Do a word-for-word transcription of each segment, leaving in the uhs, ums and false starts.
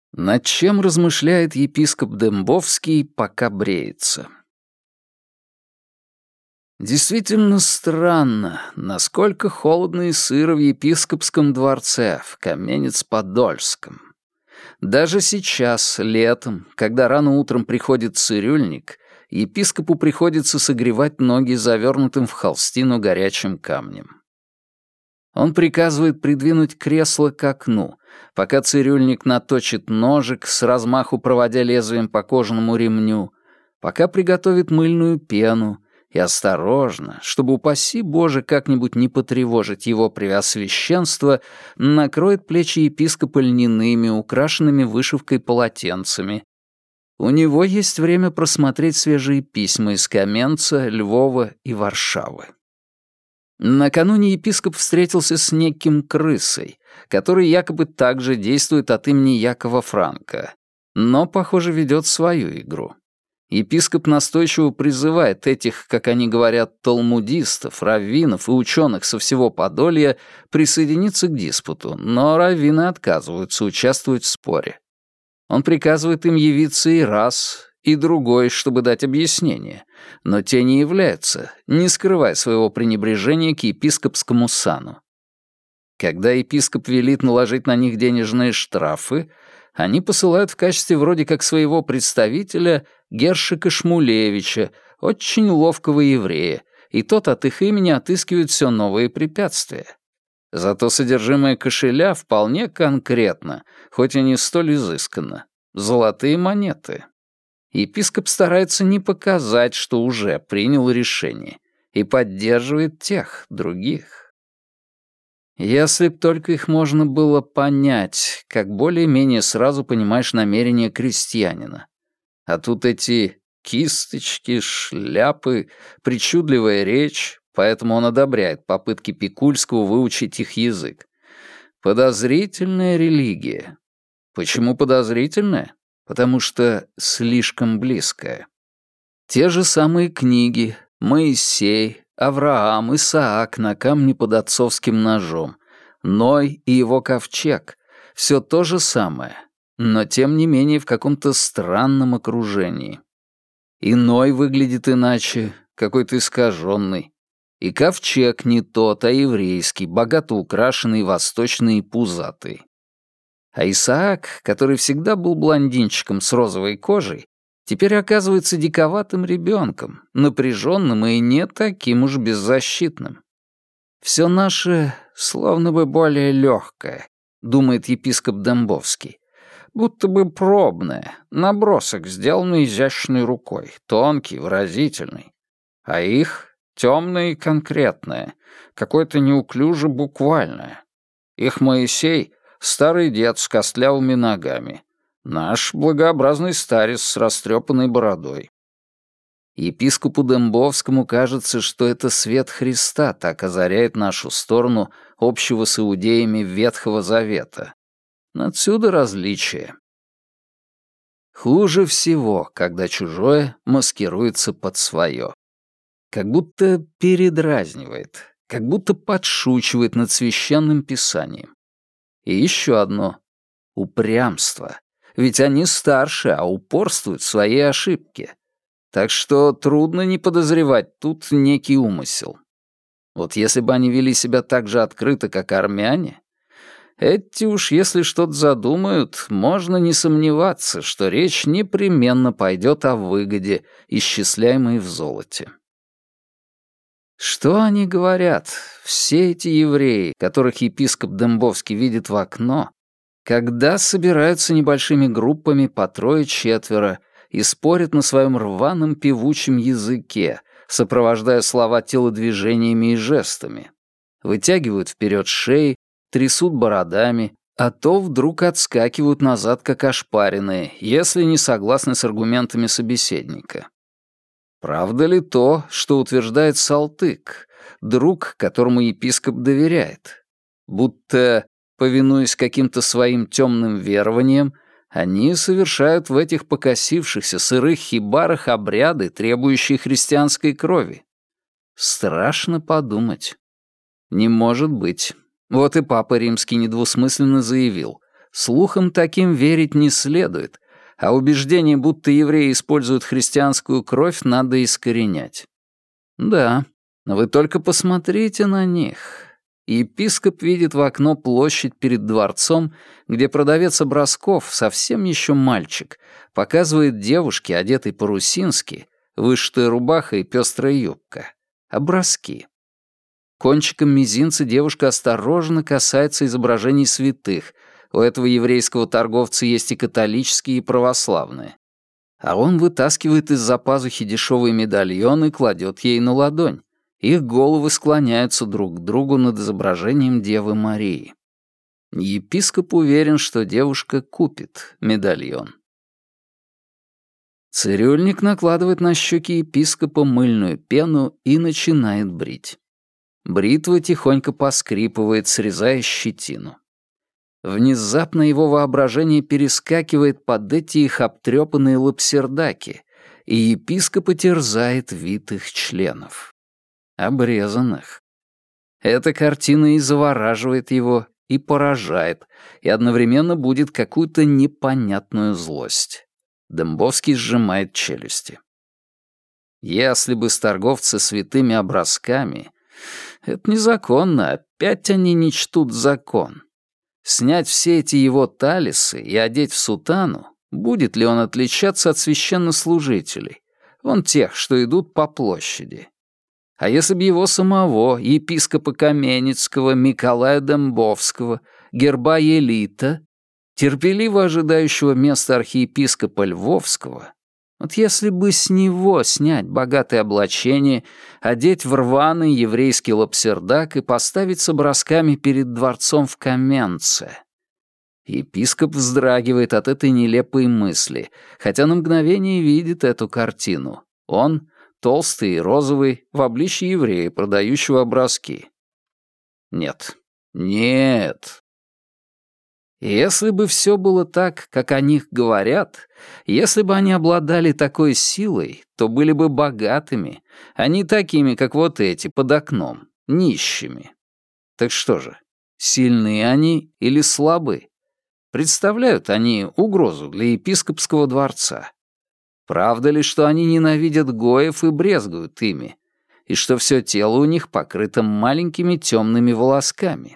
Над чем размышляет епископ Дембовский, пока бреется? Действительно странно, насколько холодно и сыро в епископском дворце, в Каменец-Подольском. Даже сейчас, летом, когда рано утром приходит цирюльник, епископу приходится согревать ноги завернутым в холстину горячим камнем. Он приказывает придвинуть кресло к окну, пока цирюльник наточит ножик, с размаху проводя лезвием по кожаному ремню, пока приготовит мыльную пену, и осторожно, чтобы, упаси Боже, как-нибудь не потревожить его преосвященство, накроет плечи епископа льняными, украшенными вышивкой полотенцами. У него есть время просмотреть свежие письма из Каменца, Львова и Варшавы. Накануне епископ встретился с неким крысой, который якобы также действует от имени Якова Франка, но, похоже, ведет свою игру. Епископ настойчиво призывает этих, как они говорят, талмудистов, раввинов и ученых со всего Подолья присоединиться к диспуту, но раввины отказываются участвовать в споре. Он приказывает им явиться и раз, и другой, чтобы дать объяснение, но те не являются, не скрывая своего пренебрежения к епископскому сану. Когда епископ велит наложить на них денежные штрафы, они посылают в качестве вроде как своего представителя Гершика Шмулевича, очень ловкого еврея, и тот от их имени отыскивает все новые препятствия. Зато содержимое кошеля вполне конкретно, хоть и не столь изысканно. Золотые монеты. Епископ старается не показать, что уже принял решение, и поддерживает тех, других. Если б только их можно было понять, как более-менее сразу понимаешь намерения крестьянина. А тут эти кисточки, шляпы, причудливая речь, поэтому он одобряет попытки Пикульского выучить их язык. Подозрительная религия. Почему подозрительная? Потому что слишком близкая. Те же самые книги, Моисей, Авраам, Исаак на камне под отцовским ножом, Ной и его ковчег — все то же самое, но тем не менее в каком-то странном окружении. И Ной выглядит иначе, какой-то искаженный, и ковчег не тот, а еврейский, богато украшенный, восточный и пузатый. А Исаак, который всегда был блондинчиком с розовой кожей, теперь оказывается диковатым ребенком, напряженным и не таким уж беззащитным. Все наше словно бы более легкое, думает епископ Дембовский, будто бы пробное, набросок, сделанный изящной рукой, тонкий, выразительный. А их темное и конкретное, какое-то неуклюже буквальное. Их Моисей — старый дед с костлявыми ногами. Наш благообразный старец с растрепанной бородой. Епископу Дембовскому кажется, что это свет Христа так озаряет нашу сторону общего с иудеями Ветхого Завета. Отсюда различие. Хуже всего, когда чужое маскируется под свое. Как будто передразнивает, как будто подшучивает над священным писанием. И еще одно — упрямство. Ведь они старше, а упорствуют в своей ошибке. Так что трудно не подозревать тут некий умысел. Вот если бы они вели себя так же открыто, как армяне, эти уж если что-то задумают, можно не сомневаться, что речь непременно пойдет о выгоде, исчисляемой в золоте. Что они говорят, все эти евреи, которых епископ Дембовский видит в окно, когда собираются небольшими группами по трое-четверо и спорят на своем рваном певучем языке, сопровождая слова телодвижениями и жестами, вытягивают вперед шеи, трясут бородами, а то вдруг отскакивают назад, как ошпаренные, если не согласны с аргументами собеседника. Правда ли то, что утверждает Салтык, друг, которому епископ доверяет? Будто, повинуясь каким-то своим темным верованиям, они совершают в этих покосившихся сырых хибарах обряды, требующие христианской крови. Страшно подумать. Не может быть. Вот и Папа Римский недвусмысленно заявил: Слухам таким верить не следует, а убеждение, будто евреи используют христианскую кровь, надо искоренять. Да, но вы только посмотрите на них. Епископ видит в окно площадь перед дворцом, где продавец образков, совсем еще мальчик, показывает девушке, одетой по-русински, вышитая рубаха и пестрая юбка, образки. Кончиком мизинца девушка осторожно касается изображений святых. У этого еврейского торговца есть и католические, и православные. А он вытаскивает из-за пазухи дешевый медальон и кладет ей на ладонь. Их головы склоняются друг к другу над изображением Девы Марии. Епископ уверен, что девушка купит медальон. Цирюльник накладывает на щеки епископа мыльную пену и начинает брить. Бритва тихонько поскрипывает, срезая щетину. Внезапно его воображение перескакивает под эти их обтрепанные лапсердаки, и епископа терзает вид их членов. Обрезанных. Эта картина и завораживает его, и поражает, и одновременно будет какую-то непонятную злость. Дембовский сжимает челюсти. Если бы с торговца святыми образками... Это незаконно, опять они не чтут закон. Снять все эти его талисы и одеть в сутану, будет ли он отличаться от священнослужителей, вон тех, что идут по площади? А если бы его самого, епископа Каменецкого, Миколая Дембовского, герба Елита, терпеливо ожидающего места архиепископа Львовского, вот если бы с него снять богатое облачение, одеть в рваный еврейский лапсердак и поставить с образками перед дворцом в Каменце. Епископ вздрагивает от этой нелепой мысли, хотя на мгновение видит эту картину. Он, толстый и розовый, в обличье еврея, продающего образки. Нет, нет. Если бы все было так, как о них говорят, если бы они обладали такой силой, то были бы богатыми, а не такими, как вот эти, под окном, нищими. Так что же, сильны они или слабы? Представляют они угрозу для епископского дворца? Правда ли, что они ненавидят гоев и брезгуют ими, и что все тело у них покрыто маленькими темными волосками?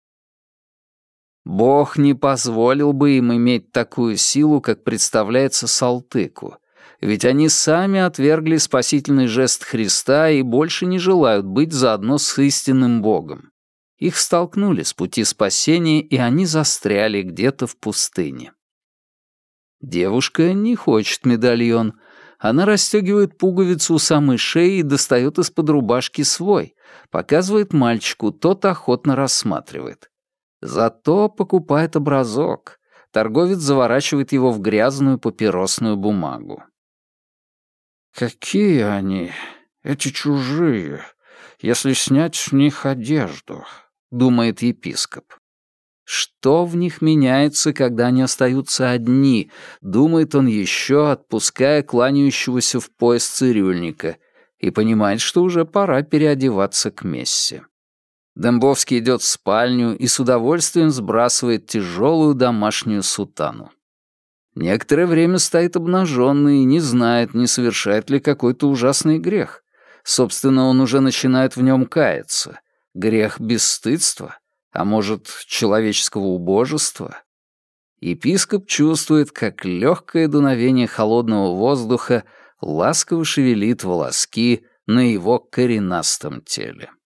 Бог не позволил бы им иметь такую силу, как представляется Салтыку, ведь они сами отвергли спасительный жест Христа и больше не желают быть заодно с истинным Богом. Их столкнули с пути спасения, и они застряли где-то в пустыне. Девушка не хочет медальон. Она расстегивает пуговицу у самой шеи и достает из-под рубашки свой, показывает мальчику, тот охотно рассматривает. Зато покупает образок. Торговец заворачивает его в грязную папиросную бумагу. «Какие они, эти чужие, если снять с них одежду?» — думает епископ. Что в них меняется, когда они остаются одни, думает он еще, отпуская кланяющегося в пояс цирюльника, и понимает, что уже пора переодеваться к мессе. Дембовский идет в спальню и с удовольствием сбрасывает тяжелую домашнюю сутану. Некоторое время стоит обнаженный и не знает, не совершает ли какой-то ужасный грех. Собственно, он уже начинает в нем каяться. Грех бесстыдства, а может, человеческого убожества? Епископ чувствует, как легкое дуновение холодного воздуха ласково шевелит волоски на его коренастом теле.